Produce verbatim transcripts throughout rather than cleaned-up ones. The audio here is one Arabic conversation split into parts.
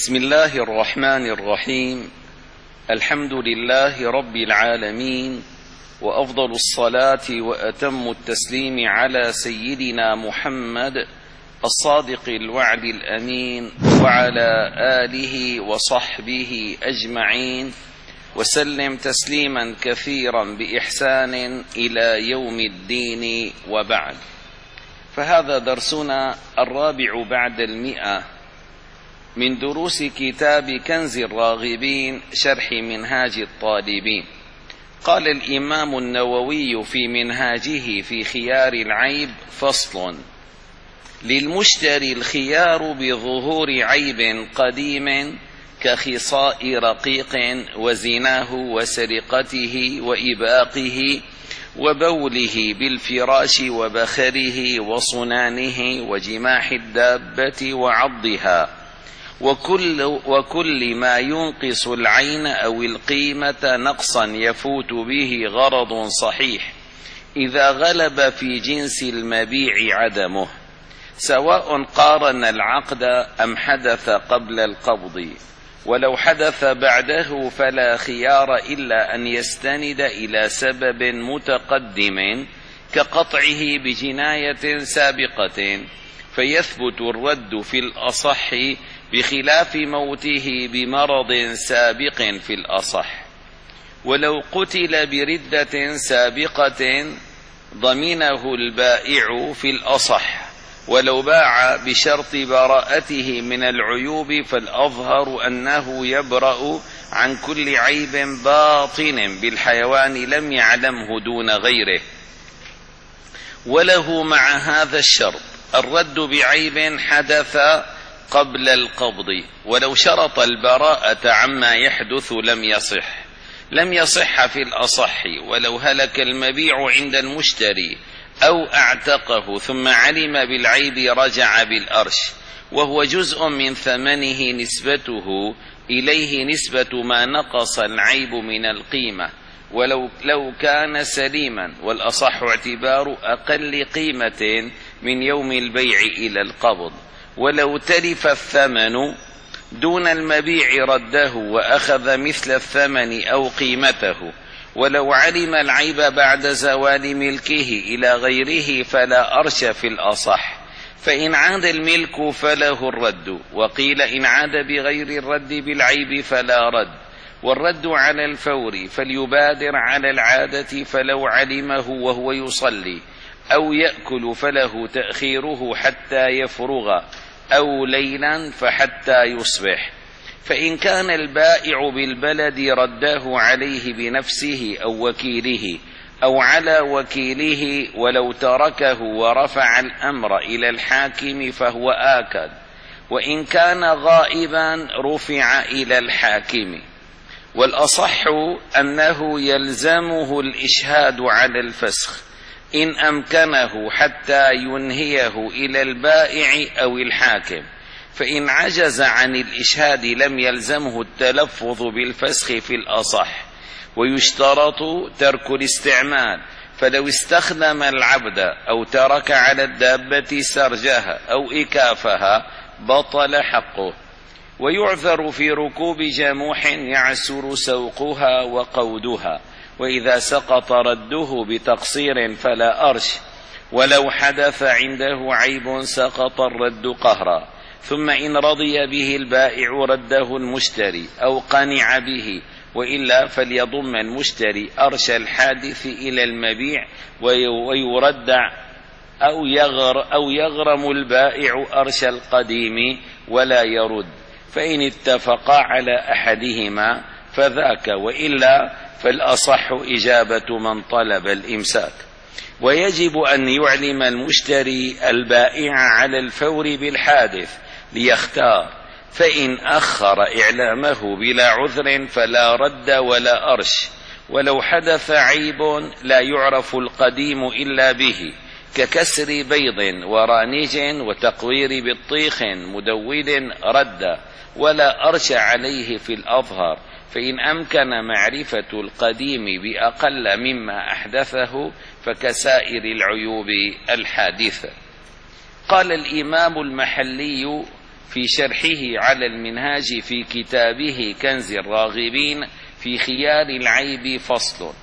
بسم الله الرحمن الرحيم. الحمد لله رب العالمين، وأفضل الصلاة وأتم التسليم على سيدنا محمد الصادق الوعد الأمين، وعلى آله وصحبه أجمعين، وسلم تسليما كثيرا بإحسان إلى يوم الدين، وبعد. فهذا درسنا الرابع بعد المئة من دروس كتاب كنز الراغبين شرح منهاج الطالبين. قال الإمام النووي في منهاجه في خيار العيب: فصل: للمشتري الخيار بظهور عيب قديم كخصاء رقيق وزناه وسرقته وإباقه وبوله بالفراش وبخره وصنانه وجماح الدابة وعضها، وكل, وكل ما ينقص العين أو القيمة نقصا يفوت به غرض صحيح إذا غلب في جنس المبيع عدمه، سواء قارن العقد أم حدث قبل القبض. ولو حدث بعده فلا خيار إلا أن يستند إلى سبب متقدم كقطعه بجناية سابقة، فيثبت الرد في الأصح، بخلاف موته بمرض سابق في الأصح. ولو قتل بردة سابقة ضمنه البائع في الأصح، ولو باع بشرط براءته من العيوب فالأظهر أنه يبرأ عن كل عيب باطن بالحيوان لم يعلمه دون غيره. وله مع هذا الشرط الرد بعيب حدث قبل القبض. ولو شرط البراءة عما يحدث لم يصح لم يصح في الأصح. ولو هلك المبيع عند المشتري أو اعتقه ثم علم بالعيب رجع بالأرش، وهو جزء من ثمنه نسبته إليه نسبة ما نقص العيب من القيمة، ولو لو كان سليما، والأصح اعتبار أقل قيمة من يوم البيع إلى القبض. ولو تلف الثمن دون المبيع رده وأخذ مثل الثمن أو قيمته. ولو علم العيب بعد زوال ملكه إلى غيره فلا أرش في الأصح، فإن عاد الملك فله الرد. وقيل إن عاد بغير الرد بالعيب فلا رد، والرد على الفور، فليبادر على العادة فلو علمه وهو يصلي أو يأكل فله تأخيره حتى يفرغ، أو ليلا فحتى يصبح. فإن كان البائع بالبلد رده عليه بنفسه أو وكيله أو على وكيله، ولو تركه ورفع الأمر إلى الحاكم فهو آكد. وإن كان غائبا رفع إلى الحاكم. والأصح أنه يلزمه الإشهاد على الفسخ إن أمكنه حتى ينهيه إلى البائع أو الحاكم. فإن عجز عن الإشهاد لم يلزمه التلفظ بالفسخ في الأصح. ويشترط ترك الاستعمال، فلو استخدم العبد أو ترك على الدابة سرجها أو إكافها بطل حقه. ويعذر في ركوب جموح يعسر سوقها وقودها، وإذا سقط رده بتقصير فلا أرش. ولو حدث عنده عيب سقط الرد قهرا، ثم إن رضي به البائع رده المشتري أو قنع به، وإلا فليضم المشتري أرش الحادث إلى المبيع ويردع، أو, يغر أو يغرم البائع أرش القديم ولا يرد، فإن اتفقا على أحدهما فذاك، وإلا فالأصح إجابة من طلب الإمساك. ويجب أن يعلم المشتري البائع على الفور بالحادث ليختار، فإن أخر إعلامه بلا عذر فلا رد ولا أرش. ولو حدث عيب لا يعرف القديم إلا به ككسر بيض ورانج وتقوير بطيخ مدود رد، ولا أرش عليه في الأظهر، فإن أمكن معرفة القديم بأقل مما أحدثه فكسائر العيوب الحادثة. قال الإمام المحلي في شرحه على المنهاج في كتابه كنز الراغبين في خيار العيب فصل.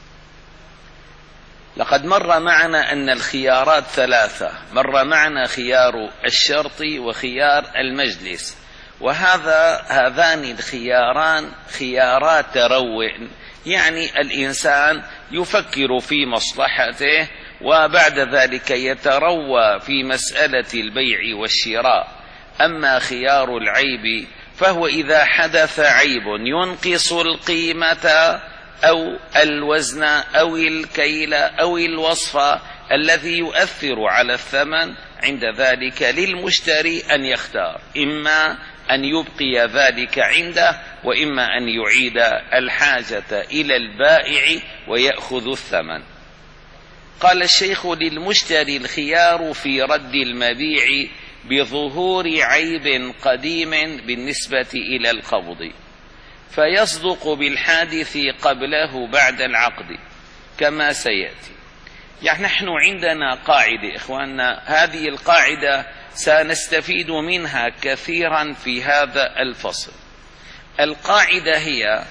لقد مر معنا أن الخيارات ثلاثة، مر معنا خيار الشرط وخيار المجلس، وهذا هذان الخياران خيارات تروع، يعني الإنسان يفكر في مصلحته وبعد ذلك يتروى في مسألة البيع والشراء. أما خيار العيب فهو إذا حدث عيب ينقص القيمة أو الوزن أو الكيل أو الوصف الذي يؤثر على الثمن، عند ذلك للمشتري أن يختار، إما أن يبقي ذلك عنده وإما أن يعيد الحاجة إلى البائع ويأخذ الثمن. قال الشيخ: للمشتري الخيار في رد المبيع بظهور عيب قديم بالنسبة إلى القبض، فيصدق بالحادث قبله بعد العقد كما سيأتي. يعني نحن عندنا قاعدة إخواننا، هذه القاعدة سنستفيد منها كثيرا في هذا الفصل. القاعدة هي: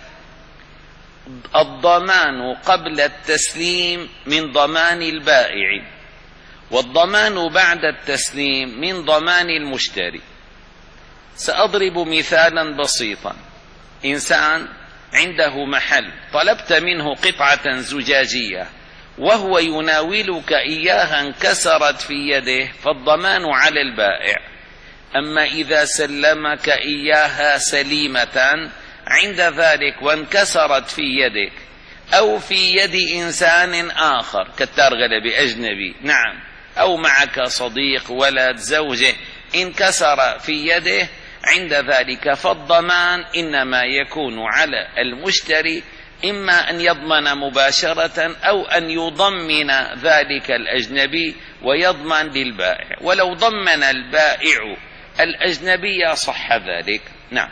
الضمان قبل التسليم من ضمان البائع، والضمان بعد التسليم من ضمان المشتري. سأضرب مثالا بسيطا: إنسان عنده محل، طلبت منه قطعة زجاجية وهو يناولك إياها انكسرت في يده، فالضمان على البائع. أما إذا سلمك إياها سليمة عند ذلك وانكسرت في يدك أو في يد إنسان آخر كالترغل بأجنبي، نعم، أو معك صديق ولد زوجه انكسر في يده، عند ذلك فالضمان إنما يكون على المشتري، إما أن يضمن مباشرة أو أن يضمن ذلك الأجنبي ويضمن للبائع. ولو ضمن البائع الأجنبي صح ذلك، نعم.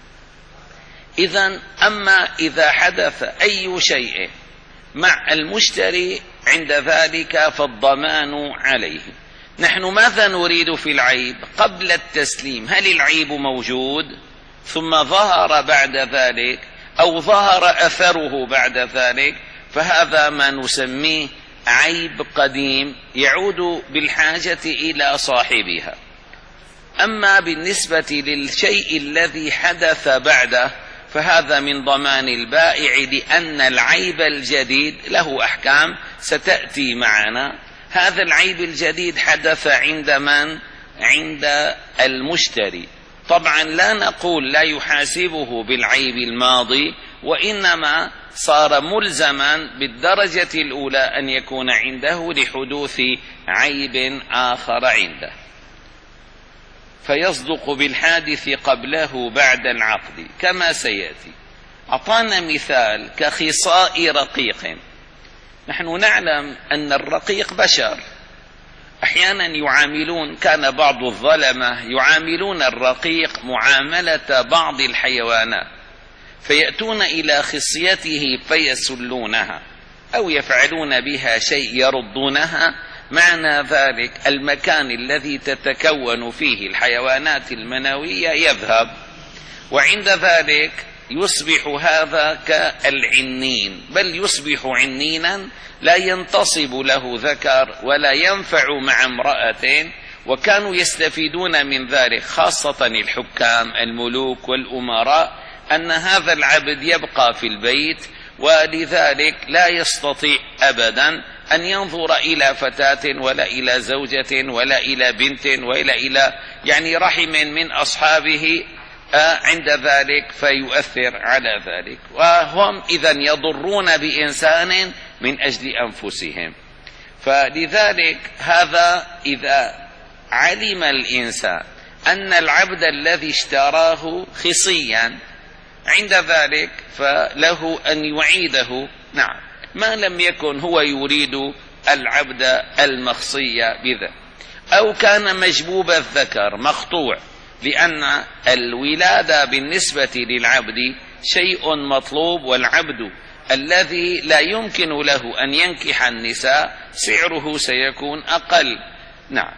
إذن أما إذا حدث أي شيء مع المشتري عند ذلك فالضمان عليه. نحن ماذا نريد في العيب؟ قبل التسليم هل العيب موجود ثم ظهر بعد ذلك أو ظهر أثره بعد ذلك، فهذا ما نسميه عيب قديم يعود بالحاجة إلى صاحبها. أما بالنسبة للشيء الذي حدث بعده فهذا من ضمان البائع، لأن العيب الجديد له أحكام ستأتي معنا. هذا العيب الجديد حدث عند من؟ عند المشتري. طبعا لا نقول لا يحاسبه بالعيب الماضي، وإنما صار ملزما بالدرجة الأولى أن يكون عنده لحدوث عيب آخر عنده، فيصدق بالحادث قبله بعد العقد كما سيأتي. أعطانا مثال كخصاء رقيق. نحن نعلم أن الرقيق بشر، أحيانا يعاملون، كان بعض الظلمة يعاملون الرقيق معاملة بعض الحيوانات، فيأتون إلى خصيته فيسلونها أو يفعلون بها شيء يردونها. معنى ذلك المكان الذي تتكون فيه الحيوانات المنوية يذهب، وعند ذلك يصبح هذا كالعنين، بل يصبح عنينا لا ينتصب له ذكر ولا ينفع مع امرأة. وكانوا يستفيدون من ذلك خاصة الحكام الملوك والأمراء، أن هذا العبد يبقى في البيت، ولذلك لا يستطيع أبدا أن ينظر إلى فتاة ولا إلى زوجة ولا إلى بنت ولا إلى يعني رحم من أصحابه عند ذلك، فيؤثر على ذلك. وهم إذن يضرون بإنسان من أجل أنفسهم. فلذلك هذا إذا علم الإنسان أن العبد الذي اشتراه خصيا، عند ذلك فله أن يعيده، نعم، ما لم يكن هو يريد العبد المخصي بذا، أو كان مجبوب الذكر مقطوع، لأن الولادة بالنسبة للعبد شيء مطلوب، والعبد الذي لا يمكن له أن ينكح النساء سعره سيكون أقل، نعم.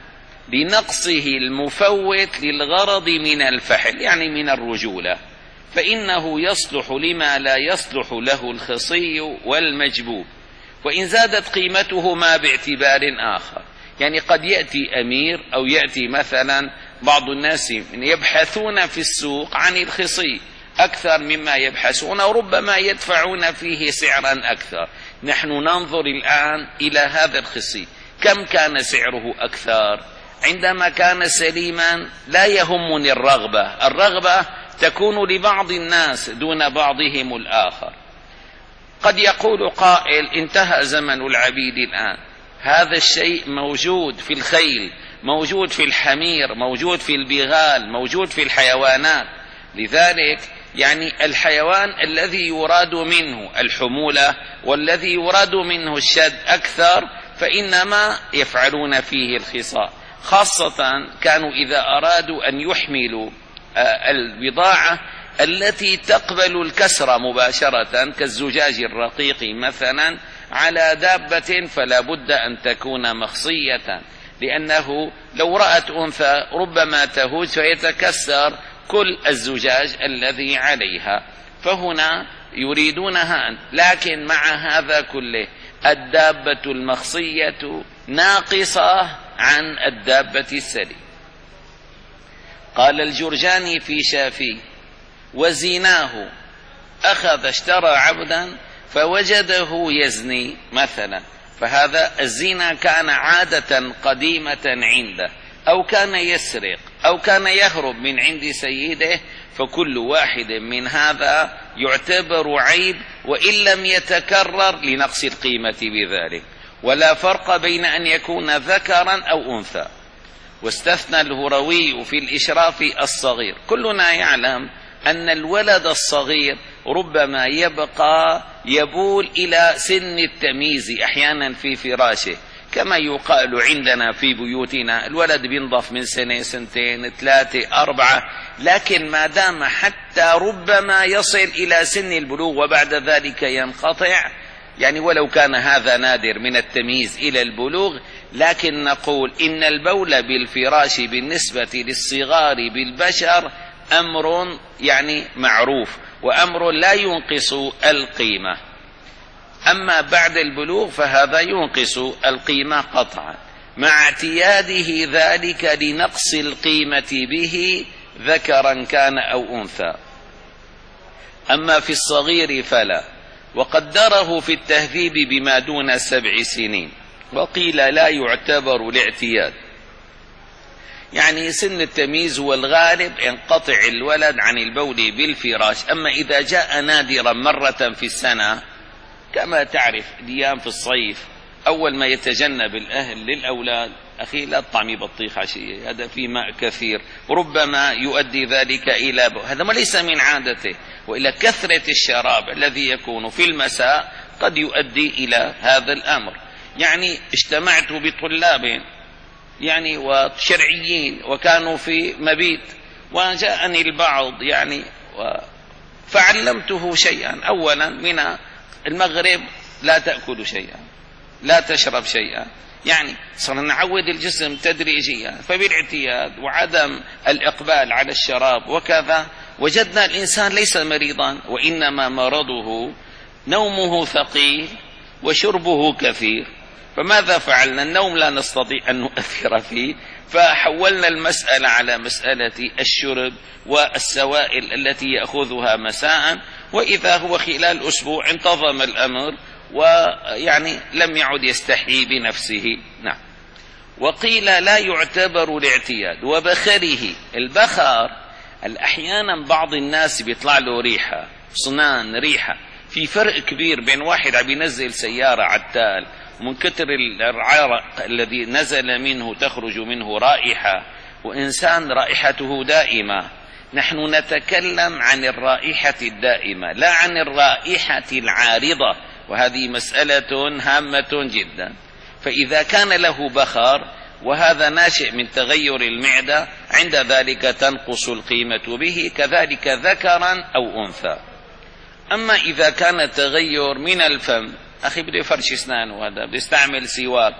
لنقصه المفوت للغرض من الفحل، يعني من الرجولة، فإنه يصلح لما لا يصلح له الخصي والمجبوب، وإن زادت قيمته ما باعتبار آخر. يعني قد يأتي أمير أو يأتي مثلا بعض الناس يبحثون في السوق عن الخصي أكثر مما يبحثون، وربما يدفعون فيه سعرا أكثر. نحن ننظر الآن إلى هذا الخصي، كم كان سعره أكثر؟ عندما كان سليما لا يهمني الرغبة، الرغبة تكون لبعض الناس دون بعضهم الآخر. قد يقول قائل: انتهى زمن العبيد الآن، هذا الشيء موجود في الخيل، موجود في الحمير، موجود في البغال، موجود في الحيوانات. لذلك يعني الحيوان الذي يراد منه الحمولة والذي يراد منه الشد أكثر، فإنما يفعلون فيه الخصاء، خاصة كانوا إذا أرادوا أن يحملوا البضاعة التي تقبل الكسر مباشرة كالزجاج الرقيق مثلا على دابة، فلا بد أن تكون مخصية، لأنه لو رأت أنثى ربما تهوج فيتكسر كل الزجاج الذي عليها، فهنا يريدونها. لكن مع هذا كله الدابة المخصية ناقصة عن الدابة السليمة. قال الجرجاني في شافي: وزناه أخذ اشترى عبدا فوجده يزني مثلا، فهذا الزنا كان عادة قديمة عنده، أو كان يسرق، أو كان يهرب من عند سيده، فكل واحد من هذا يعتبر عيب وإن لم يتكرر لنقص القيمة بذلك، ولا فرق بين أن يكون ذكرا أو أنثى. واستثنى الهروي في الإشراف الصغير. كلنا يعلم أن الولد الصغير ربما يبقى يبول إلى سن التمييز أحيانا في فراشه، كما يقال عندنا في بيوتنا الولد بينضف من سنة سنتين ثلاثة أربعة، لكن ما دام حتى ربما يصل إلى سن البلوغ وبعد ذلك ينقطع، يعني ولو كان هذا نادر من التمييز إلى البلوغ، لكن نقول إن البول بالفراش بالنسبة للصغار بالبشر أمر يعني معروف، وأمر لا ينقص القيمة. أما بعد البلوغ فهذا ينقص القيمة قطعا، مع اعتياده ذلك لنقص القيمة به ذكرا كان أو أنثى. أما في الصغير فلا، وقدره في التهذيب بما دون سبع سنين، وقيل لا يعتبر الاعتياد، يعني سن التمييز هو الغالب، ينقطع الولد عن البول بالفراش. أما إذا جاء نادرا مرة في السنة، كما تعرف الأيام في الصيف أول ما يتجنب الأهل للأولاد: أخي لا تطعمي بطيخ عشية، هذا في ماء كثير، ربما يؤدي ذلك إلى بول. هذا ما ليس من عادته، وإلى كثرة الشراب الذي يكون في المساء قد يؤدي إلى هذا الأمر. يعني اجتمعت بطلاب يعني وشرعيين وكانوا في مبيت، وجاءني البعض يعني فعلمته شيئا. أولا من المغرب لا تأكل شيئا، لا تشرب شيئا، يعني صرنا نعود الجسم تدريجيا، فبالاعتياد وعدم الإقبال على الشراب وكذا وجدنا الإنسان ليس مريضا، وإنما مرضه نومه ثقيل وشربه كثير. فماذا فعلنا؟ النوم لا نستطيع أن نؤثر فيه، فحولنا المسألة على مسألة الشرب والسوائل التي يأخذها مساء، وإذا هو خلال أسبوع انتظم الأمر ويعني لم يعد يستحيي بنفسه. نعم. وقيل لا يعتبر الاعتياد. وبخره، البخر أحيانا بعض الناس بيطلع له ريحة، صنان ريحة، في فرق كبير بين واحد عم ينزل سيارة عتال ومن كتر العرق الذي نزل منه تخرج منه رائحة، وإنسان رائحته دائمة. نحن نتكلم عن الرائحة الدائمة لا عن الرائحة العارضة، وهذه مسألة هامة جدا. فإذا كان له بخار وهذا ناشئ من تغير المعدة، عند ذلك تنقص القيمة به، كذلك ذكرا أو أنثى. أما إذا كان تغير من الفم، أخي بده يفرش أسنانه، هذا بده يستعمل سواك،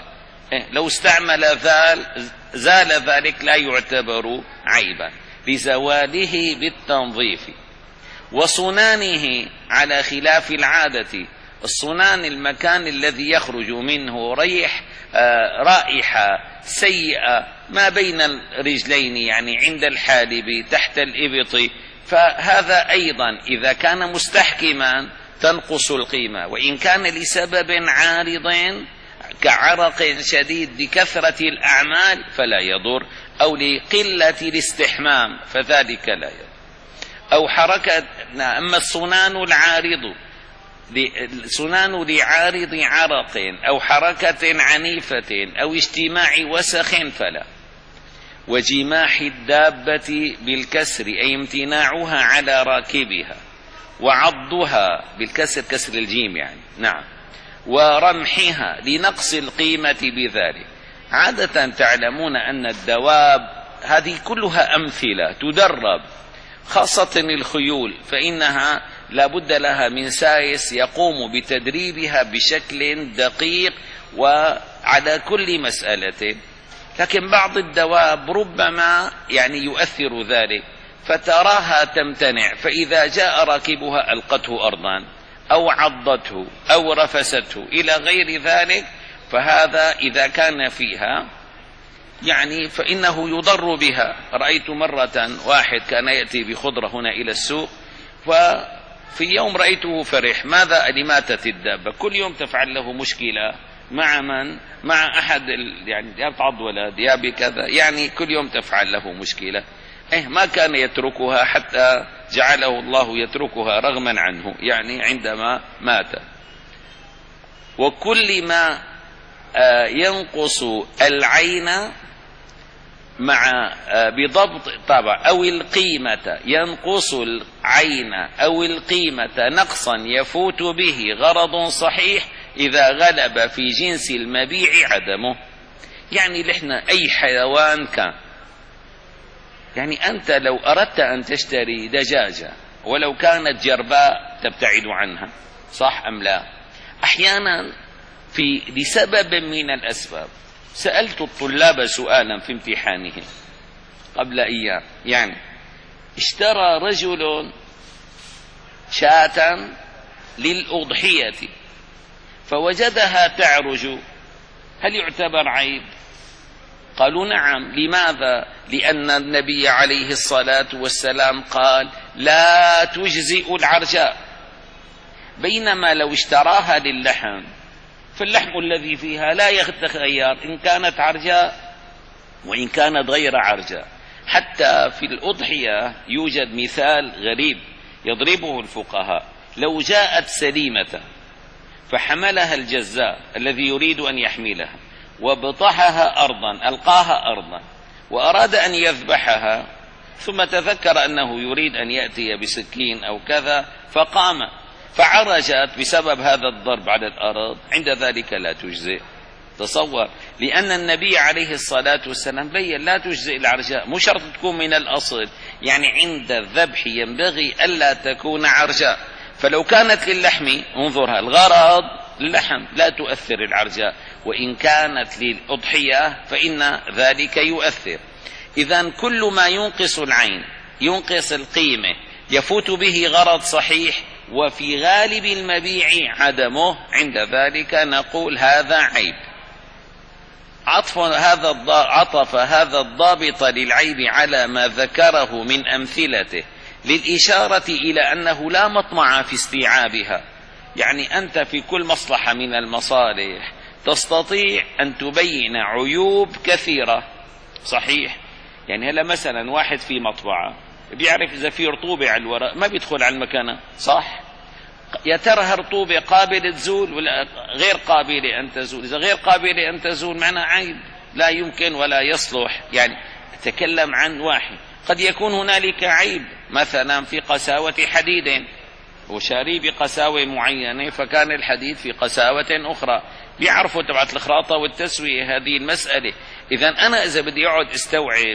لو استعمل ذال زال ذلك لا يعتبر عيبا لزواله بالتنظيف. وصنانه على خلاف العادة، الصنان المكان الذي يخرج منه ريح آه رائحة سيئة ما بين الرجلين، يعني عند الحالب تحت الإبط، فهذا أيضا إذا كان مستحكما تنقص القيمة، وإن كان لسبب عارض كعرق شديد لكثرة الأعمال فلا يضر، أو لقلة الاستحمام فذلك لا يضر. أو حركة. أما الصنان العارض صنان لعارض عرق أو حركة عنيفة أو اجتماع وسخ فلا. وجماح الدابة بالكسر أي امتناعها على راكبها، وعضها بالكسر كسر الجيم يعني نعم، ورمحها لنقص القيمة بذلك. عادة تعلمون أن الدواب هذه كلها أمثلة تدرب، خاصة الخيول فإنها لا بد لها من سائس يقوم بتدريبها بشكل دقيق وعلى كل مسألة. لكن بعض الدواب ربما يعني يؤثر ذلك فتراها تمتنع، فإذا جاء راكبها ألقته أرضا أو عضته أو رفسته إلى غير ذلك، فهذا إذا كان فيها يعني فإنه يضر بها. رأيت مرة واحد كان يأتي بخضرة هنا إلى السوق، وفي يوم رأيته فرح. ماذا؟ لماتت الدابة. كل يوم تفعل له مشكلة مع من؟ مع أحد يعني يا بتعض ولد يا بكذا، يعني كل يوم تفعل له مشكلة. إيه ما كان يتركها حتى جعله الله يتركها رغما عنه، يعني عندما مات. وكل ما ينقص العين مع بضبط طبع أو القيمة، ينقص العين أو القيمة نقصا يفوت به غرض صحيح إذا غلب في جنس المبيع عدمه. يعني لحنا أي حيوان كان، يعني أنت لو أردت أن تشتري دجاجة ولو كانت جرباء تبتعد عنها، صح أم لا؟ أحيانا في لسبب من الأسباب. سألت الطلاب سؤالا في امتحانهم قبل أيام، يعني اشترى رجل شاة للأضحية فوجدها تعرج، هل يعتبر عيب؟ قالوا نعم. لماذا؟ لأن النبي عليه الصلاة والسلام قال لا تجزئ العرجاء، بينما لو اشتراها للحم فاللحم الذي فيها لا يتغير إن كانت عرجاء وإن كانت غير عرجاء. حتى في الأضحية يوجد مثال غريب يضربه الفقهاء. لو جاءت سليمة فحملها الجزار الذي يريد أن يحملها وبطحها أرضا، ألقاها أرضا، وأراد أن يذبحها، ثم تذكر أنه يريد أن يأتي بسكين أو كذا فقام فعرجت بسبب هذا الضرب على الأرض، عند ذلك لا تجزئ. تصور، لأن النبي عليه الصلاة والسلام بيّن لا تجزئ العرجاء، مو شرط تكون من الأصل، يعني عند الذبح ينبغي ألا تكون عرجاء. فلو كانت للحم انظرها الغرض اللحم لا تؤثر العرجاء، وإن كانت للأضحية فإن ذلك يؤثر. إذن كل ما ينقص العين ينقص القيمة يفوت به غرض صحيح وفي غالب المبيع عدمه، عند ذلك نقول هذا عيب. عطف هذا عطف هذا الضابط للعيب على ما ذكره من أمثلته للإشارة إلى أنه لا مطمع في استيعابها. يعني أنت في كل مصلحة من المصالح تستطيع أن تبين عيوب كثيرة، صحيح؟ يعني هلا مثلا واحد في مطبعة بيعرف إذا في رطوبة على الورق ما بيدخل على المكنة، صح؟ يا ترى رطوبة قابلة تزول ولا غير قابلة أن تزول؟ إذا غير قابلة أن تزول معناه عيب لا يمكن ولا يصلح. يعني تكلم عن واحد، قد يكون هنالك عيب مثلا في قساوة حديد، وشاري بقساوة معينة فكان الحديد في قساوة أخرى، بيعرفوا تبعت الخراطة والتسوية هذه المسألة. إذا أنا إذا بدي أقعد استوعب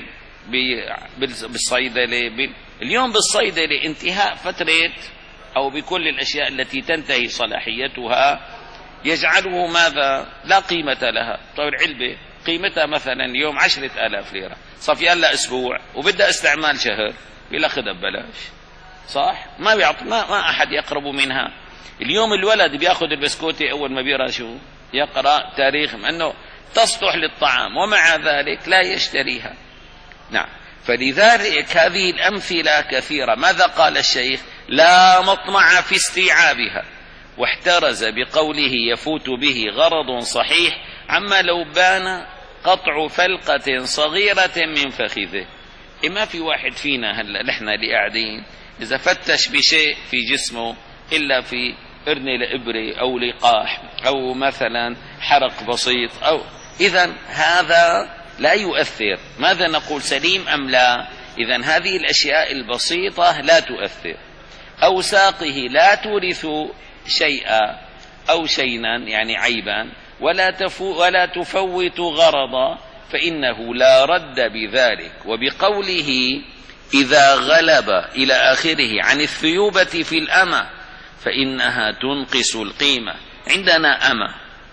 بالصيدلة اليوم بالصيدلة انتهاء فترة أو بكل الأشياء التي تنتهي صلاحيتها، يجعله ماذا؟ لا قيمة لها. طيب العلبة قيمتها مثلا اليوم عشرة آلاف ليرة، صافي لها أسبوع وبدها استعمال شهر، بلا خدها ببلاش، صح؟ ما بيعط ما, ما أحد يقرب منها. اليوم الولد بياخذ البسكوتة أول ما بيقرأ شو؟ يقرأ تاريخ أنه تصلح للطعام، ومع ذلك لا يشتريها. نعم. فلذلك هذه الأمثلة كثيرة. ماذا قال الشيخ؟ لا مطمع في استيعابها، واحترز بقوله يفوت به غرض صحيح عما لو بان قطع فلقة صغيرة من فخذه. ما في واحد فينا هلا نحن اللي قاعدين إذا فتش بشيء في جسمه إلا في قرنة لإبرة أو لقاح أو مثلا حرق بسيط، أو إذن هذا لا يؤثر. ماذا نقول؟ سليم أم لا؟ إذن هذه الأشياء البسيطة لا تؤثر. أو ساقه لا تورث شيئا أو شيئا يعني عيبا، ولا, تفو ولا تفوت غرضا، فإنه لا رد بذلك. وبقوله إذا غلب إلى آخره عن الثيوبة في الأمة فإنها تنقص القيمة. عندنا أمة،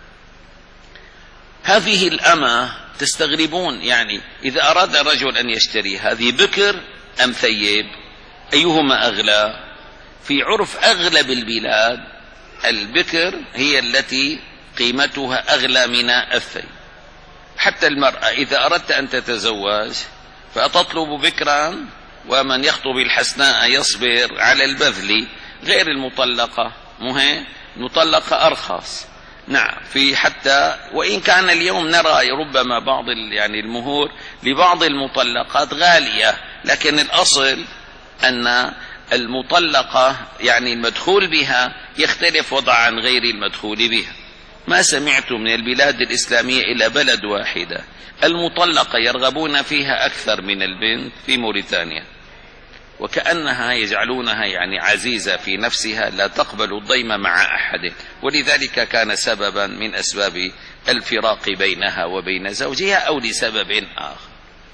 هذه الأمة تستغربون يعني إذا أراد الرجل أن يشتري هذه بكر أم ثيب، أيهما أغلى؟ في عرف أغلب البلاد البكر هي التي قيمتها أغلى من الثيب. حتى المرأة إذا أردت أن تتزوج فأتطلب بكرا، ومن يخطب الحسناء يصبر على البذل، غير المطلقة. مهم مطلقة أرخص. نعم. في حتى وإن كان اليوم نرى ربما بعض يعني المهور لبعض المطلقات غالية، لكن الأصل أن المطلقة يعني المدخول بها يختلف وضع عن غير المدخول بها. ما سمعت من البلاد الإسلامية إلى بلد واحدة المطلقة يرغبون فيها أكثر من البنت في موريتانيا، وكأنها يجعلونها يعني عزيزة في نفسها لا تقبل الضيم مع أحد، ولذلك كان سببا من أسباب الفراق بينها وبين زوجها أو لسبب آخر.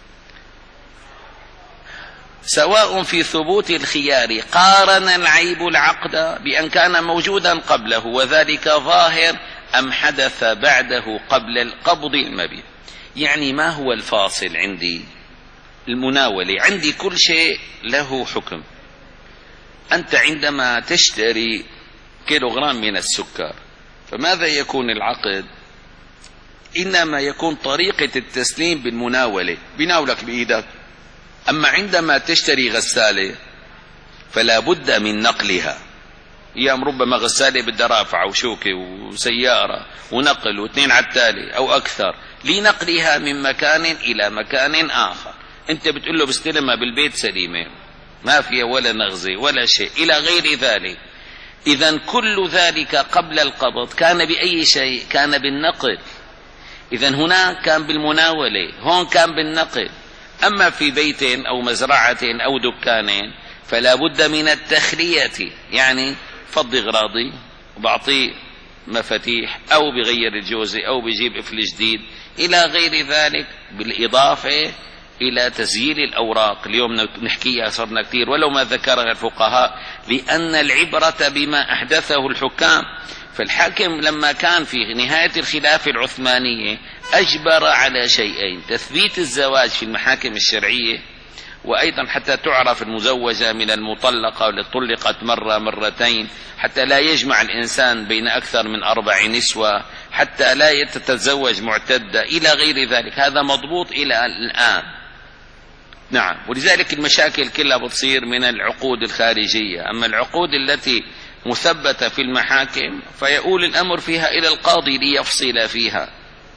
سواء في ثبوت الخيار قارن العيب العقد بأن كان موجودا قبله وذلك ظاهر، أم حدث بعده قبل القبض المبيع. يعني ما هو الفاصل عندي؟ المناولة عندي كل شيء له حكم. أنت عندما تشتري كيلوغرام من السكر فماذا يكون العقد؟ إنما يكون طريقة التسليم بالمناولة، بناولك بإيدك. أما عندما تشتري غسالة فلا بد من نقلها. أيام ربما غسالة بدها رافعة وشوكة وسيارة ونقل واثنين على التالي أو أكثر لنقلها من مكان إلى مكان آخر. أنت بتقول له بستلمها بالبيت سليمة ما فيها ولا نغزة ولا شيء إلى غير ذلك. إذن كل ذلك قبل القبض كان بأي شيء؟ كان بالنقل. إذن هناك كان بالمناولة، هون كان بالنقل. أما في بيت أو مزرعة أو دكان فلا بد من التخلية، يعني فض غراضي وبعطيه مفاتيح أو بغير الجوزة أو بيجيب قفل جديد إلى غير ذلك، بالإضافة إلى تسجيل الأوراق. اليوم نحكيها صرنا كثير ولو ما ذكرها الفقهاء، لأن العبرة بما أحدثه الحكام. فالحاكم لما كان في نهاية الخلافة العثمانية أجبر على شيئين: تثبيت الزواج في المحاكم الشرعية، وأيضا حتى تعرف المزوجة من المطلقة والتي طلقت مرة مرتين، حتى لا يجمع الإنسان بين أكثر من أربع نسوة، حتى لا يتزوج معتدة إلى غير ذلك. هذا مضبوط إلى الآن. نعم. ولذلك المشاكل كلها بتصير من العقود الخارجية. أما العقود التي مثبتة في المحاكم فيؤول الأمر فيها إلى القاضي ليفصل فيها.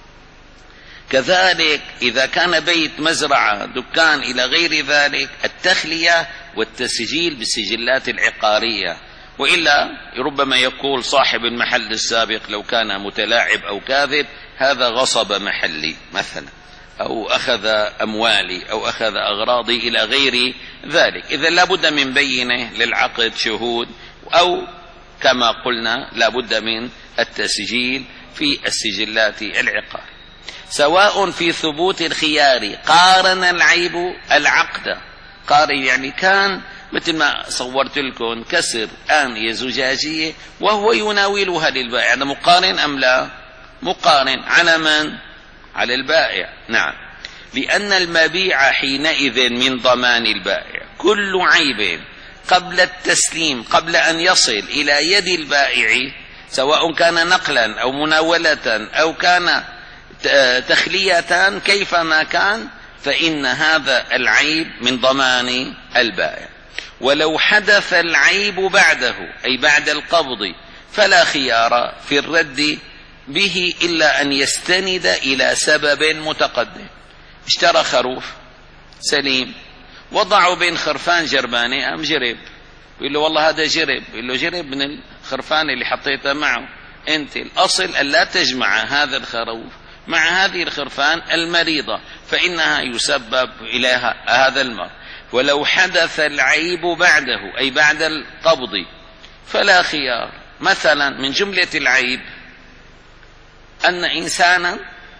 كذلك إذا كان بيت، مزرعة، دكان إلى غير ذلك، التخلية والتسجيل بالسجلات العقارية. وإلا ربما يقول صاحب المحل السابق لو كان متلاعب أو كاذب هذا غصب محلي مثلا، أو أخذ أموالي أو أخذ أغراضي إلى غير ذلك. إذا لابد من بينة للعقد، شهود، أو كما قلنا لابد من التسجيل في السجلات العقار. سواء في ثبوت الخيار قارن العيب العقد. قارن يعني كان مثل ما صورت لكم كسر آنية زجاجية وهو يناولها للبائع، هذا مقارن أم لا؟ مقارن. على من؟ على البائع. نعم، لأن المبيع حينئذ من ضمان البائع. كل عيب قبل التسليم، قبل أن يصل إلى يد البائع، سواء كان نقلا أو مناولة أو كان تخلية، كيفما كان، فإن هذا العيب من ضمان البائع. ولو حدث العيب بعده، أي بعد القبض، فلا خيار في الرد به إلا أن يستند إلى سبب متقدم. اشترى خروف سليم، وضعوا بين خرفان جرباني، أم جرب، يقول له والله هذا جرب، يقول له جرب من الخرفان اللي حطيته معه. أنت الأصل أن لا تجمع هذا الخروف مع هذه الخرفان المريضة، فإنها يسبب إليها هذا المرض. ولو حدث العيب بعده، أي بعد القبض، فلا خيار. مثلا من جملة العيب أن إنسانا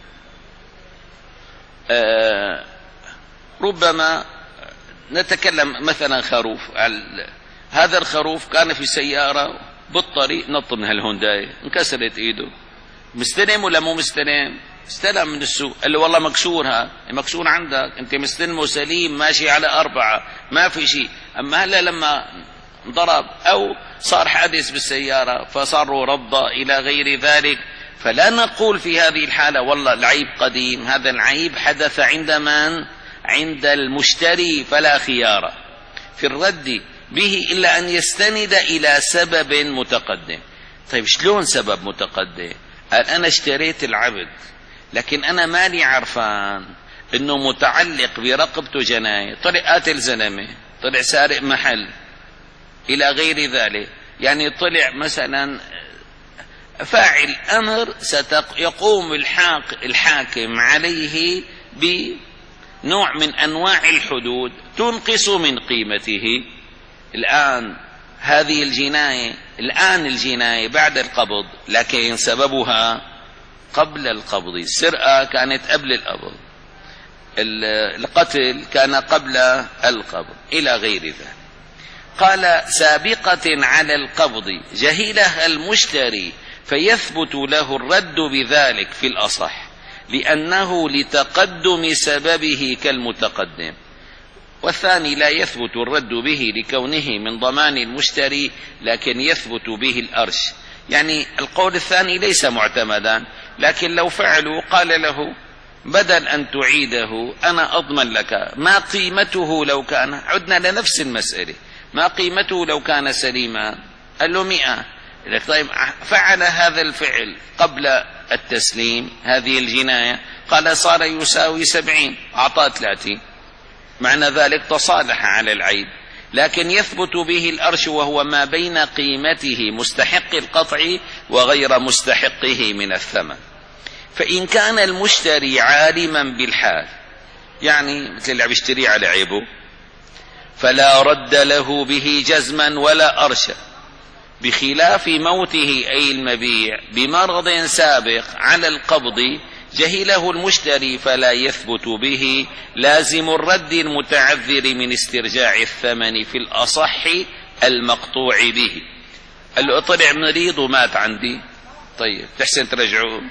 آه ربما نتكلم مثلا خروف، هذا الخروف كان في سيارة بالطريق، نط من هالهونداي، انكسرت ايده، مستلم ولا مو مستلم؟ استلم من السوق، قال له والله مكسورها، مكسور عندك، انت مستلمه سليم ماشي على أربعة ما في شيء. أما هلا لما ضرب أو صار حادث بالسيارة فصاروا رضا إلى غير ذلك، فلا نقول في هذه الحالة والله العيب قديم، هذا العيب حدث عند من؟ عند المشتري، فلا خيار في الرد به إلا أن يستند إلى سبب متقدم. طيب شلون سبب متقدم؟ قال أنا اشتريت العبد، لكن أنا مالي عرفان إنه متعلق برقبته جناية، طلع قاتل زلمة، طلع سارق محل إلى غير ذلك، يعني طلع مثلا فاعل أمر سيقوم الحاكم عليه بنوع من أنواع الحدود تنقص من قيمته. الآن هذه الجناية، الآن الجناية بعد القبض، لكن سببها قبل القبض. السرقة كانت قبل القبض، القتل كان قبل القبض إلى غير ذلك. قال سابقة على القبض جهلها المشتري فيثبت له الرد بذلك في الأصح، لأنه لتقدم سببه كالمتقدم. والثاني لا يثبت الرد به لكونه من ضمان المشتري، لكن يثبت به الأرش. يعني القول الثاني ليس معتمدا، لكن لو فعلوا قال له بدل أن تعيده أنا أضمن لك، ما قيمته لو كان، عدنا لنفس المسألة، ما قيمته لو كان سليما؟ قال له مئة. طيب فعل هذا الفعل قبل التسليم، هذه الجناية، قال صار يساوي سبعين، أعطاه ثلاثين، معنى ذلك تصالح على العيب، لكن يثبت به الأرش، وهو ما بين قيمته مستحق القطع وغير مستحقه من الثمن. فإن كان المشتري عالما بالحال، يعني مثل اللي بيشتري على عيبه، فلا رد له به جزما ولا أرشا، بخلاف موته أي المبيع بمرض سابق على القبض جهله المشتري فلا يثبت به لازم الرد المتعذر من استرجاع الثمن في الأصح المقطوع به. قال له طلع مريض ومات عندي، طيب تحسن ترجعه؟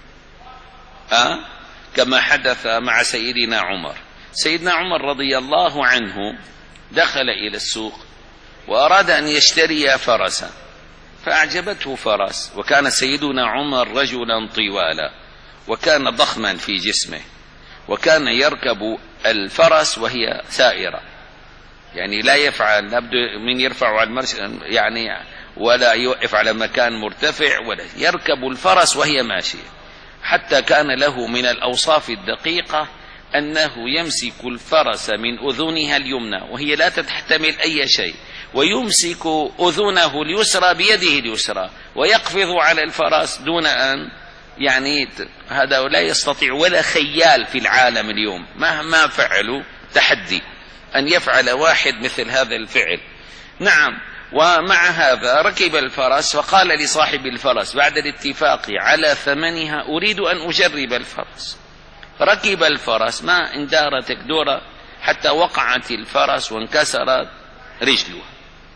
أه؟ كما حدث مع سيدنا عمر. سيدنا عمر رضي الله عنه دخل إلى السوق وأراد أن يشتري فرسا، فأعجبته فرس، وكان سيدنا عمر رجلا طوالا وكان ضخما في جسمه، وكان يركب الفرس وهي سائرة، يعني لا يفعل لابد من يرفع على المرش يعني، ولا يوقف على مكان مرتفع، ولا يركب الفرس وهي ماشية. حتى كان له من الأوصاف الدقيقة أنه يمسك الفرس من أذنها اليمنى وهي لا تحتمل أي شيء، ويمسك أذنه اليسرى بيده اليسرى ويقفز على الفرس دون أن يعني، هذا لا يستطيع ولا خيال في العالم اليوم مهما فعلوا تحدي أن يفعل واحد مثل هذا الفعل. نعم، ومع هذا ركب الفرس وقال لصاحب الفرس بعد الاتفاق على ثمنها أريد أن أجرب الفرس. ركب الفرس، ما اندارت دورة حتى وقعت الفرس وانكسرت رجلها.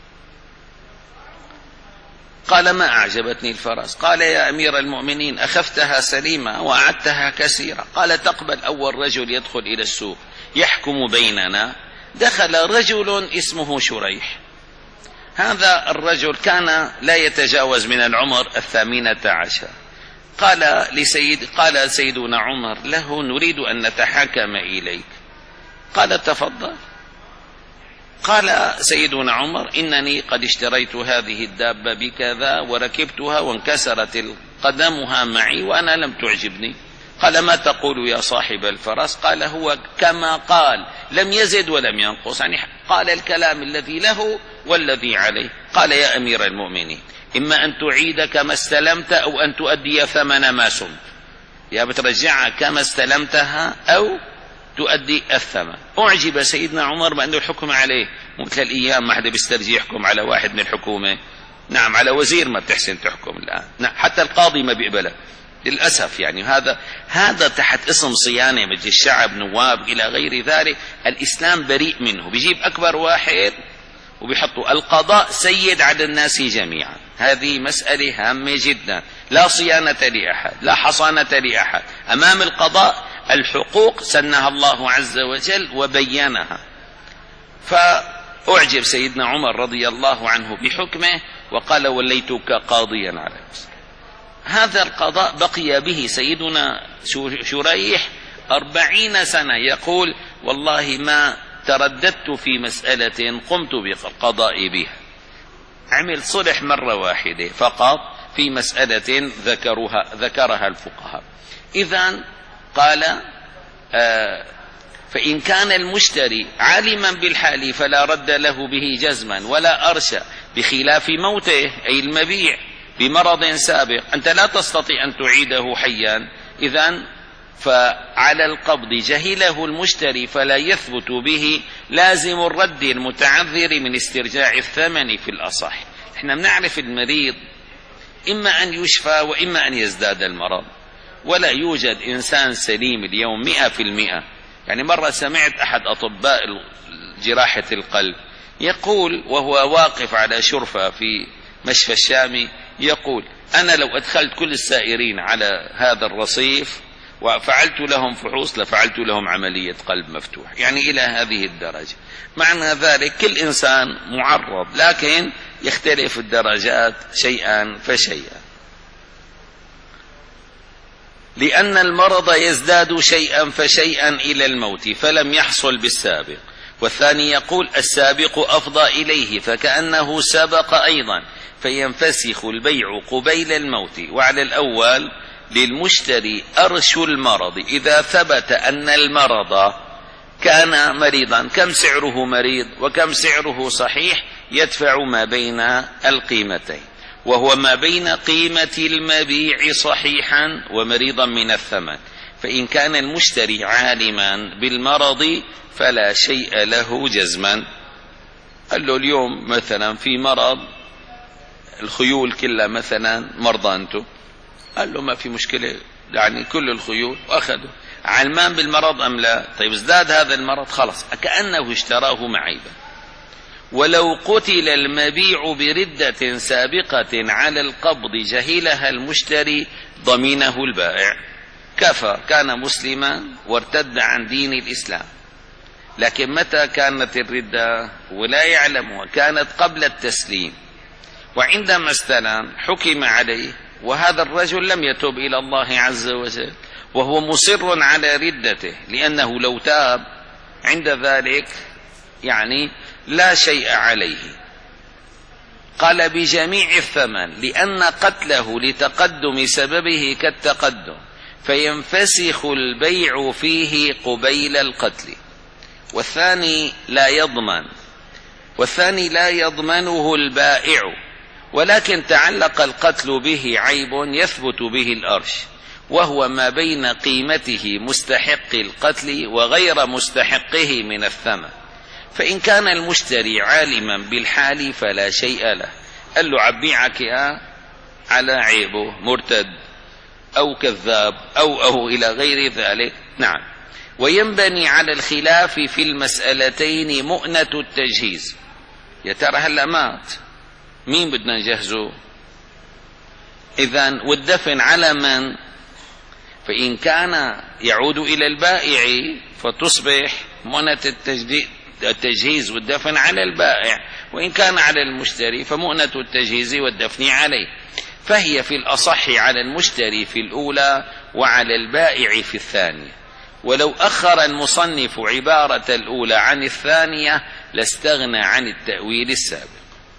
قال: ما أعجبتني الفرس. قال: يا أمير المؤمنين، أخفتها سليمة وأعدتها كثيرة. قال: تقبل أول رجل يدخل إلى السوق يحكم بيننا. دخل رجل اسمه شريح. هذا الرجل كان لا يتجاوز من العمر الثامنة عشر. قال لسيد قال سيدنا عمر له: نريد أن نتحاكم إليك. قال: تفضل. قال سيدنا عمر: إنني قد اشتريت هذه الدابة بكذا وركبتها وانكسرت قدمها معي وأنا لم تعجبني. قال: ما تقول يا صاحب الفرس؟ قال: هو كما قال، لم يزد ولم ينقص، يعني قال الكلام الذي له والذي عليه. قال: يا أمير المؤمنين، إما أن تعيد كما استلمت أو أن تؤدي ثمن ما سمت. يا بترجعها كما استلمتها أو تؤدي الثمن. أعجب سيدنا عمر بأن الحكم عليه. مثل الأيام ما حدا بيسترجي يحكم على واحد من الحكومة. نعم، على وزير ما بتحسن تحكم الآن. نعم، حتى القاضي ما بيقبله للأسف. يعني هذا هذا تحت اسم صيانة، مجلس الشعب، نواب، إلى غير ذلك. الإسلام بريء منه. بيجيب أكبر واحد وبيحطوا القضاء سيد على الناس جميعا. هذه مسألة هامة جدا. لا صيانة لأحد، لا حصانة لأحد. أمام القضاء الحقوق سنها الله عز وجل وبينها. فأعجب سيدنا عمر رضي الله عنه بحكمه وقال: وليتك قاضيا على نفسك. هذا القضاء بقي به سيدنا شريح أربعين سنة يقول: والله ما ترددت في مسألة قمت بالقضاء بها. عمل صلح مرة واحدة فقط في مسألة ذكرها ذكرها الفقهاء. إذن قال: آه فإن كان المشتري عالما بالحال فلا رد له به جزما ولا أرشى، بخلاف موته أي المبيع بمرض سابق أنت لا تستطيع أن تعيده حيا. إذن فعلى القبض جهله المشتري فلا يثبت به لازم الرد المتعذر من استرجاع الثمن في الأصح. احنا بنعرف المريض إما أن يشفى وإما أن يزداد المرض، ولا يوجد إنسان سليم اليوم مئة في المئة. يعني مرة سمعت أحد أطباء جراحة القلب يقول وهو واقف على شرفة في مشفى الشامي، يقول: أنا لو أدخلت كل السائرين على هذا الرصيف وفعلت لهم فحوص لفعلت لهم عملية قلب مفتوح. يعني إلى هذه الدرجة. معنى ذلك كل إنسان معرض، لكن يختلف الدرجات شيئا فشيئا، لأن المرض يزداد شيئا فشيئا إلى الموت فلم يحصل بالسابق. والثاني يقول: السابق أفضى إليه فكأنه سبق أيضا فينفسخ البيع قبيل الموت. وعلى الأول للمشتري أرش المرض إذا ثبت أن المرض كان مريضا، كم سعره مريض وكم سعره صحيح، يدفع ما بين القيمتين، وهو ما بين قيمة المبيع صحيحا ومريضا من الثمن. فإن كان المشتري عالما بالمرض فلا شيء له جزما. قال له: اليوم مثلا في مرض الخيول كلها مثلا مرضى أنتم. قال له: ما في مشكلة، يعني كل الخيول، وأخذوا. علمان بالمرض أم لا؟ طيب ازداد هذا المرض خلص كأنه اشتراه معيبا. ولو قتل المبيع بردة سابقة على القبض جهلها المشتري ضمينه البائع. كفر، كان مسلما وارتد عن دين الإسلام، لكن متى كانت الردة ولا يعلم، كانت قبل التسليم، وعندما استلم حكم عليه، وهذا الرجل لم يتوب إلى الله عز وجل وهو مصر على ردته، لأنه لو تاب عند ذلك يعني لا شيء عليه. قال: بجميع الثمن، لأن قتله لتقدم سببه كالتقدم فينفسخ البيع فيه قبيل القتل. والثاني لا يضمن والثاني لا يضمنه البائع، ولكن تعلق القتل به عيب يثبت به الأرش، وهو ما بين قيمته مستحق القتل وغير مستحقه من الثمن. فإن كان المشتري عالما بالحال فلا شيء له. قال له: عبيعك على عيبه، مرتد أو كذاب أو أو إلى غير ذلك. نعم. وينبني على الخلاف في المسألتين مؤنة التجهيز. يا ترى هلا مات، مين بدنا نجهزه؟ إذن والدفن على من؟ فإن كان يعود إلى البائع فتصبح مؤنة التجهيز والدفن على البائع، وإن كان على المشتري فمؤنة التجهيز والدفن عليه. فهي في الأصح على المشتري في الأولى وعلى البائع في الثانية. ولو أخر المصنف عبارة الأولى عن الثانية لاستغنى عن التأويل السابق.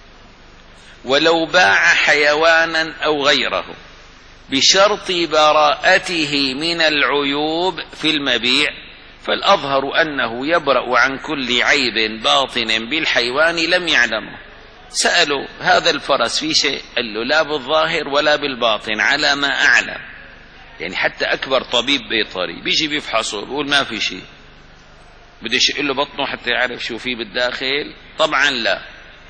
ولو باع حيوانا أو غيره بشرط براءته من العيوب في المبيع فالأظهر أنه يبرأ عن كل عيب باطن بالحيوان لم يعلمه. سألوا هذا الفرس في شيء؟ قال له لا بالظاهر ولا بالباطن على ما أعلم. يعني حتى أكبر طبيب بيطري بيجي بيفحصه بيقول ما في شيء، بده يشق له بطنه حتى يعرف شو فيه بالداخل؟ طبعا لا.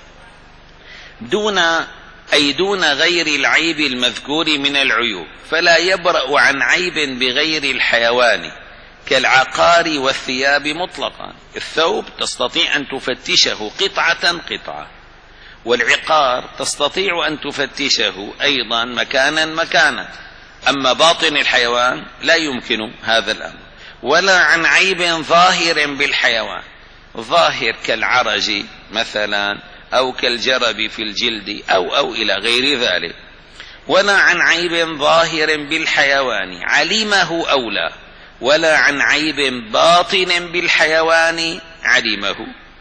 دون أي دون غير العيب المذكور من العيوب فلا يبرأ عن عيب بغير الحيوان كالعقار والثياب مطلقا. الثوب تستطيع أن تفتشه قطعة قطعة، والعقار تستطيع أن تفتشه أيضا مكانا مكانا، أما باطن الحيوان لا يمكن هذا الأمر. ولا عن عيب ظاهر بالحيوان، ظاهر كالعرج مثلا أو كالجرب في الجلد أو أو إلى غير ذلك. ولا عن عيب ظاهر بالحيوان علمه أو لا، ولا عن عيب باطن بالحيوان علمه.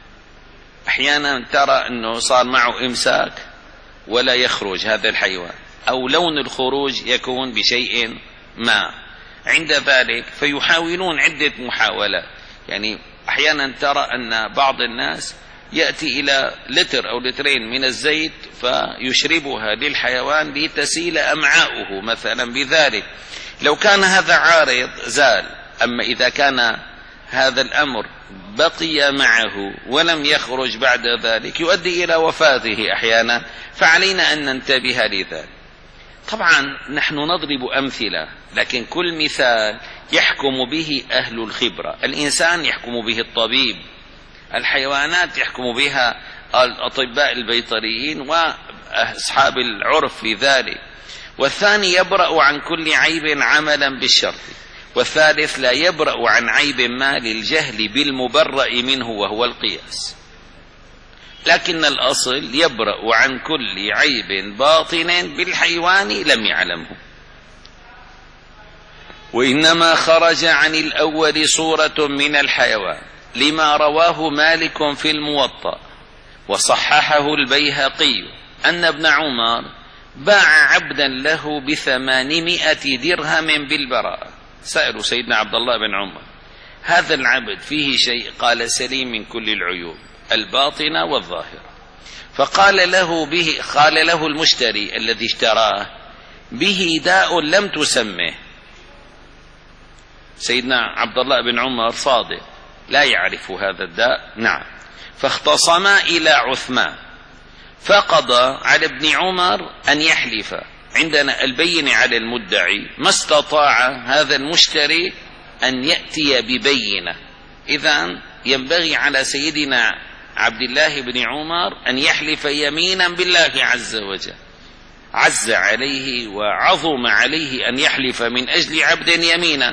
أحيانا ترى أنه صار معه إمساك ولا يخرج هذا الحيوان، أو لون الخروج يكون بشيء ما، عند ذلك فيحاولون عدة محاولات. يعني أحيانا ترى أن بعض الناس يأتي إلى لتر أو لترين من الزيت فيشربها للحيوان لتسيل أمعاؤه مثلا بذلك. لو كان هذا عارض زال، أما إذا كان هذا الأمر بقي معه ولم يخرج بعد ذلك يؤدي إلى وفاته أحيانا، فعلينا أن ننتبه لذلك. طبعا نحن نضرب أمثلة، لكن كل مثال يحكم به أهل الخبرة. الإنسان يحكم به الطبيب، الحيوانات يحكم بها الأطباء البيطريين وأصحاب العرف في ذلك. والثاني يبرأ عن كل عيب عملا بالشرط، والثالث لا يبرأ عن عيب ما للجهل بالمبرأ منه وهو القياس. لكن الأصل يبرأ عن كل عيب باطن بالحيوان لم يعلمه. وإنما خرج عن الأول صورة من الحيوان لما رواه مالك في الموطأ وصححه البيهقي أن ابن عمر باع عبدا له بثمانمائة درهم بالبراءة. سألوا سيدنا عبد الله بن عمر هذا العبد فيه شيء؟ قال سليم من كل العيوب الباطنة والظاهرة. فقال له به قال له المشتري الذي اشتراه به داء لم تسمه. سيدنا عبد الله بن عمر صادق لا يعرف هذا الداء. نعم. فاختصما إلى عثمان فقضى على ابن عمر أن يحلف عندنا البين على المدعي، ما استطاع هذا المشتري أن يأتي ببينة. إذن ينبغي على سيدنا عبد الله بن عمر أن يحلف يمينا بالله عز وجل. عز عليه وعظم عليه أن يحلف من أجل عبد يمينا.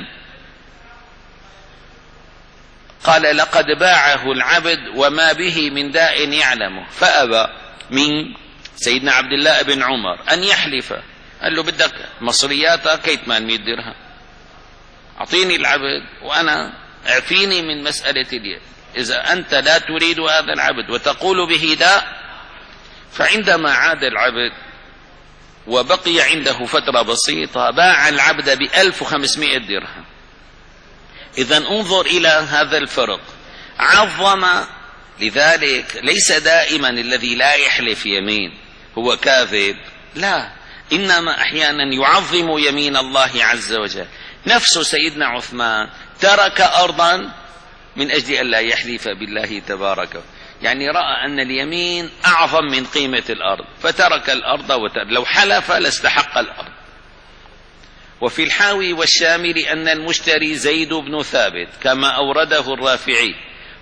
قال لقد باعه العبد وما به من داء يعلمه، فأبى من سيدنا عبد الله بن عمر أن يحلف. قال له بدك مصرياتك كي ثمانمائة درهم، أعطيني العبد وأنا اعفيني من مسألة اليد. إذا أنت لا تريد هذا العبد وتقول به داء. فعندما عاد العبد وبقي عنده فترة بسيطة باع العبد بألف وخمسمائة درهم. إذن انظر إلى هذا الفرق، عظم. لذلك ليس دائما الذي لا يحلف يمين هو كاذب، لا، إنما أحيانا يعظم يمين الله عز وجل. نفس سيدنا عثمان ترك أرضا من أجل أن لا يحلف بالله تبارك، يعني رأى أن اليمين أعظم من قيمة الأرض فترك الأرض، لو حلف لاستحق الأرض. وفي الحاوي والشامل أن المشتري زيد بن ثابت كما أورده الرافعي،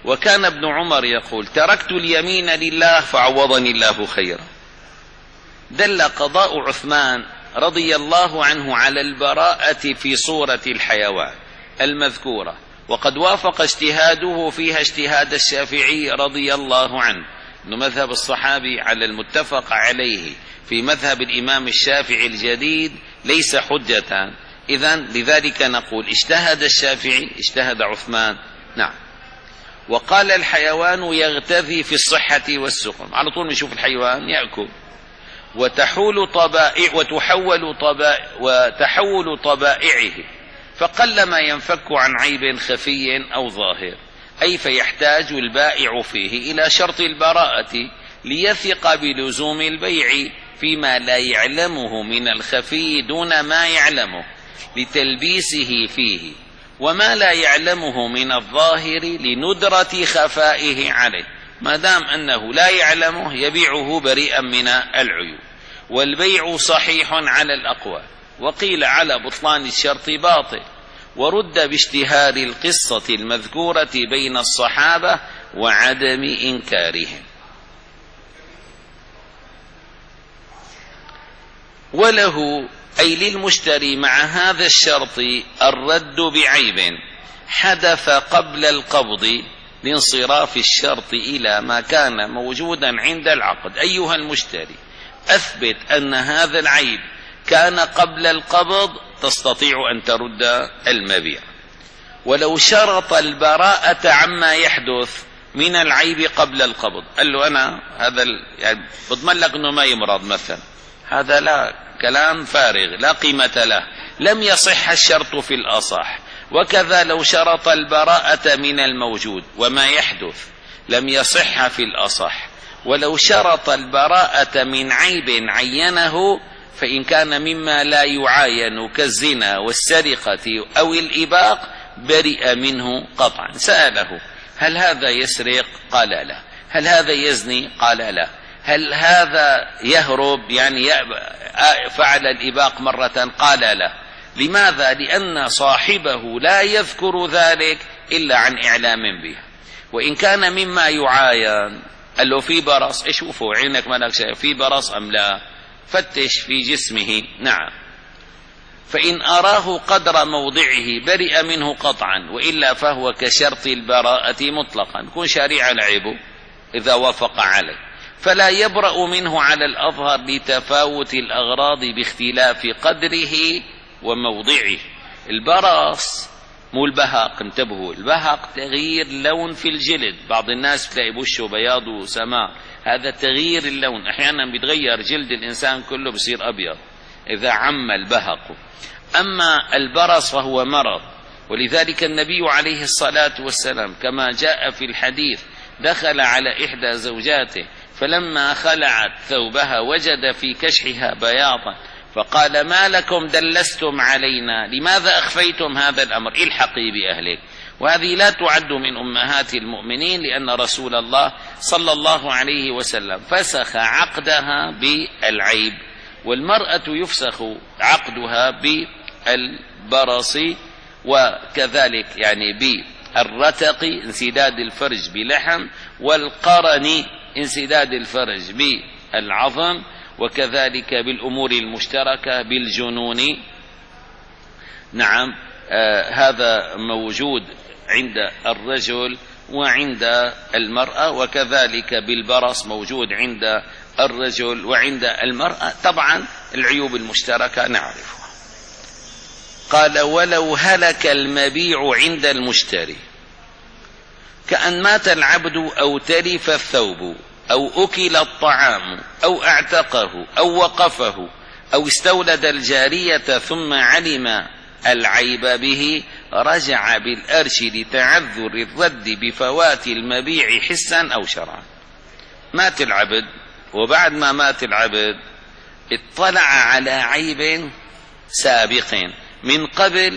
وكان ابن عمر يقول: تركت اليمين لله فعوضني الله خيرا. دل قضاء عثمان رضي الله عنه على البراءة في صورة الحيوان المذكورة، وقد وافق اجتهاده فيها اجتهاد الشافعي رضي الله عنه، أن مذهب الصحابي على المتفق عليه في مذهب الإمام الشافعي الجديد ليس حجة. إذن لذلك نقول اجتهد الشافعي، اجتهد عثمان. نعم. وقال: الحيوان يغتذي في الصحة والسقم. على طول نشوف الحيوان يأكل، وتحول طبائع وتحول طبائع وتحول طبائعه، فقلما ينفك عن عيب خفي أو ظاهر، أي فيحتاج البائع فيه إلى شرط البراءة ليثق بلزوم البيع فيما لا يعلمه من الخفي دون ما يعلمه لتلبيسه فيه، وما لا يعلمه من الظاهر لندرة خفائه عليه. ما دام أنه لا يعلمه يبيعه بريئا من العيوب. والبيع صحيح على الأقوال، وقيل على بطلان الشرط باطل، ورد باشتهار القصة المذكورة بين الصحابة وعدم إنكارهم. وله أي للمشتري مع هذا الشرط الرد بعيب حدث قبل القبض لانصراف الشرط إلى ما كان موجودا عند العقد. أيها المشتري، أثبت أن هذا العيب كان قبل القبض، تستطيع أن ترد المبيع. ولو شرط البراءة عما يحدث من العيب قبل القبض، قال له أنا هذا يعني بضمن لك أنه ما يمرض مثلا، هذا لا، كلام فارغ لا قيمة له، لم يصح الشرط في الأصح. وكذا لو شرط البراءة من الموجود وما يحدث لم يصح في الأصح. ولو شرط البراءة من عيب عينه، فإن كان مما لا يعاين كالزنا والسرقة أو الإباق برئ منه قطعا. سأله: هل هذا يسرق؟ قال لا. هل هذا يزني؟ قال لا. هل هذا يهرب يعني فعل الإباق مرة؟ قال لا. لماذا؟ لأن صاحبه لا يذكر ذلك إلا عن إعلام به. وإن كان مما يعاين، قال له في برص، اشوفوا عينك مالك شيء، في برص أم لا؟ فتش في جسمه. نعم. فإن أراه قدر موضعه برئ منه قطعا، وإلا فهو كشرط البراءة مطلقا، كن شريع العيب إذا وافق عليه، فلا يبرأ منه على الأظهر لتفاوت الأغراض باختلاف قدره وموضعه. البرص مو البهق، انتبهوا، البهق تغيير لون في الجلد، بعض الناس بتلاقي بوشه بياض وسماء، هذا تغيير اللون، أحيانا بيتغير جلد الإنسان كله بصير أبيض إذا عم البهق. أما البرص فهو مرض، ولذلك النبي عليه الصلاة والسلام كما جاء في الحديث دخل على إحدى زوجاته فلما خلعت ثوبها وجد في كشحها بياضا، فقال: ما لكم دلستم علينا، لماذا أخفيتم هذا الأمر؟ الحقي بأهلك. وهذه لا تعد من أمهات المؤمنين، لأن رسول الله صلى الله عليه وسلم فسخ عقدها بالعيب، والمرأة يفسخ عقدها بالبرص، وكذلك يعني بالرتق انسداد الفرج بلحم، والقرن انسداد الفرج بالعظم، وكذلك بالأمور المشتركة بالجنون. نعم. آه هذا موجود عند الرجل وعند المرأة، وكذلك بالبرص موجود عند الرجل وعند المرأة. طبعا العيوب المشتركة نعرفها. قال: ولو هلك المبيع عند المشتري، كأن مات العبد أو تلف الثوب أو أكل الطعام أو اعتقه أو وقفه أو استولد الجارية ثم علم العيب به، رجع بالأرش لتعذر الرد بفوات المبيع حسا أو شرعا. مات العبد، وبعد ما مات العبد اطلع على عيب سابق من قبل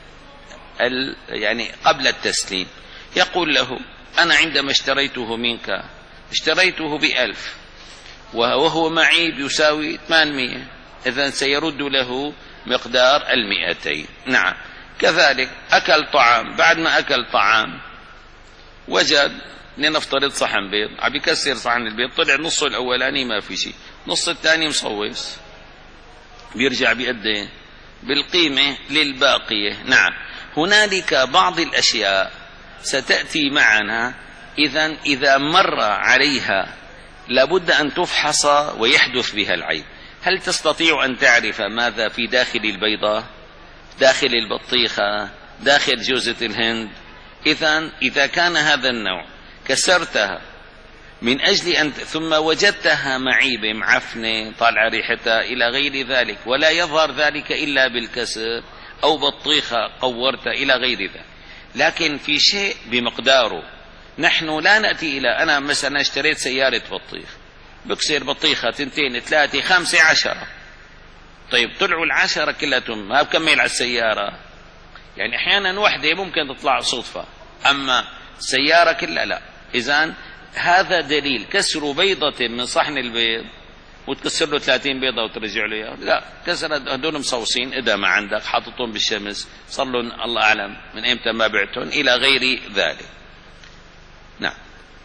يعني قبل التسليم، يقول له: أنا عندما اشتريته منك اشتريته بألف وهو معيب يساوي ثمانمائة، إذن سيرد له مقدار المئتين. نعم. كذلك أكل طعام، بعد ما أكل طعام وجد لنفترض صحن بيض، عم بيكسر صحن البيض، طلع نصه الأولاني ما في شيء، نص الثاني مصوص، بيرجع بقد بالقيمة للباقية. نعم، هنالك بعض الأشياء ستأتي معنا إذا إذا مر عليها لابد أن تفحص ويحدث بها العيب. هل تستطيع أن تعرف ماذا في داخل البيضة، داخل البطيخة، داخل جوزة الهند؟ إذا إذا كان هذا النوع كسرتها من أجل أن ثم وجدتها معيبة معفنة طالعة ريحتها إلى غير ذلك، ولا يظهر ذلك إلا بالكسر، أو بطيخة قورتها إلى غير ذلك، لكن في شيء بمقداره. نحن لا نأتي إلى أنا مثلا اشتريت سيارة بطيخ، بكسر بطيخة تنتين ثلاثة خمسة عشرة، طيب طلعوا العشرة كلهم ما بكمل على السيارة، يعني أحيانا وحدة ممكن تطلع صدفة، أما السيارة كلها لا. إذن هذا دليل كسر بيضة من صحن البيض وتكسر له ثلاثين بيضة وترجع له اياها، لا، كسر هدول مصوصين، إذا ما عندك حاططهم بالشمس صار لهم الله أعلم من إمتى ما بعتهم إلى غير ذلك. نعم،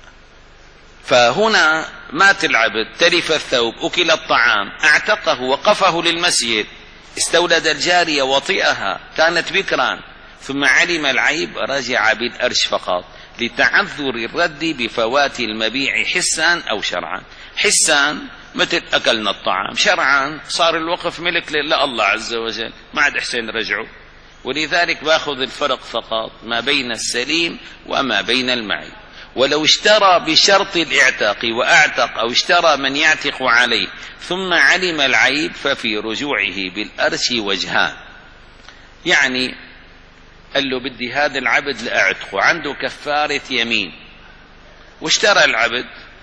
فهنا مات العبد، تلف الثوب، أكل الطعام، اعتقه، وقفه للمسجد، استولد الجارية وطئها، كانت بكرا، ثم علم العيب، رجع بالأرش فقط لتعذر الرد بفوات المبيع حسا أو شرعا. حسا مثل أكلنا الطعام، شرعا صار الوقف ملك لله عز وجل، ما عاد حسين رجعه، ولذلك باخذ الفرق فقط ما بين السليم وما بين المعيب. ولو اشترى بشرط الاعتاق وأعتق، أو اشترى من يعتق عليه ثم علم العيب، ففي رجوعه بالأرش وجهان. يعني قال له بدي هذا العبد لأعتقه، عنده كفارة يمين، واشترى العبد،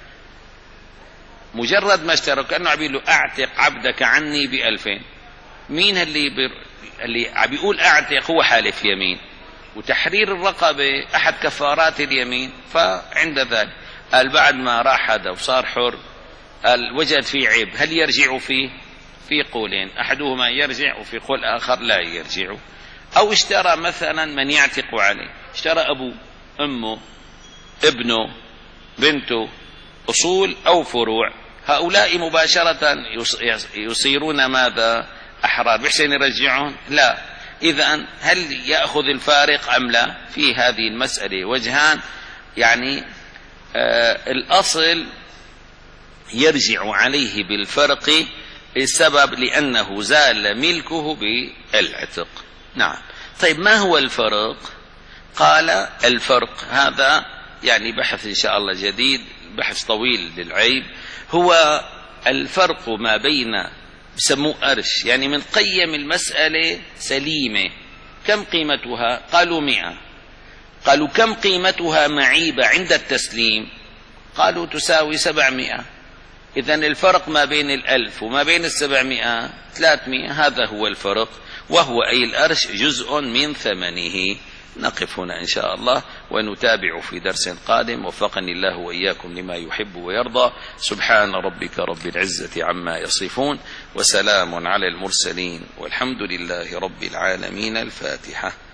مجرد ما اشترى كأنه عم له أعتق عبدك عني بألفين. مين اللي بر... اللي عم بيقول أعتق هو حالف يمين، وتحرير الرقبة أحد كفارات اليمين. فعند ذلك قال بعد ما راح هذا وصار حر، قال وجد فيه عيب، هل يرجع فيه؟ في قولين، أحدهما يرجع وفي قول آخر لا يرجع. أو اشترى مثلا من يعتق عليه، اشترى أبوه، أمه، ابنه، بنته، أصول أو فروع، هؤلاء مباشرة يصيرون ماذا؟ أحرار، بحسن يرجعون؟ لا. إذن هل يأخذ الفارق أم لا؟ في هذه المسألة وجهان، يعني آه الأصل يرجع عليه بالفرق، السبب لأنه زال ملكه بالعتق. نعم. طيب ما هو الفرق؟ قال الفرق هذا يعني بحث إن شاء الله جديد، بحث طويل للعيب، هو الفرق ما بين بسموه أرش، يعني من قيم المسألة سليمة، كم قيمتها؟ قالوا مئة. قالوا كم قيمتها معيبة عند التسليم؟ قالوا تساوي سبعمائة. إذن الفرق ما بين الألف وما بين السبعمائة ثلاثمائة، هذا هو الفرق، وهو أي الأرش جزء من ثمنه. نقف هنا إن شاء الله ونتابع في درس قادم، وفقني الله وإياكم لما يحب ويرضى. سبحان ربك رب العزة عما يصفون، وسلام على المرسلين، والحمد لله رب العالمين. الفاتحة.